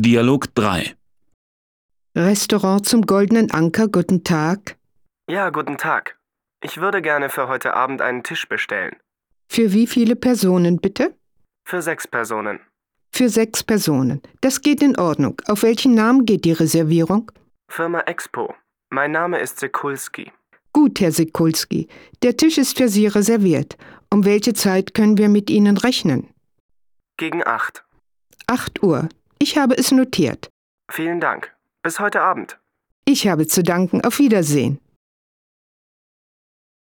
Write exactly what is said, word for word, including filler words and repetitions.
Dialog drei. Restaurant zum Goldenen Anker, guten Tag. Ja, guten Tag. Ich würde gerne für heute Abend einen Tisch bestellen. Für wie viele Personen bitte? Für sechs Personen. Für sechs Personen. Das geht in Ordnung. Auf welchen Namen geht die Reservierung? Firma Expo. Mein Name ist Sekulski. Gut, Herr Sekulski. Der Tisch ist für Sie reserviert. Um welche Zeit können wir mit Ihnen rechnen? Gegen acht. Acht Uhr. Ich habe es notiert. Vielen Dank. Bis heute Abend. Ich habe zu danken. Auf Wiedersehen.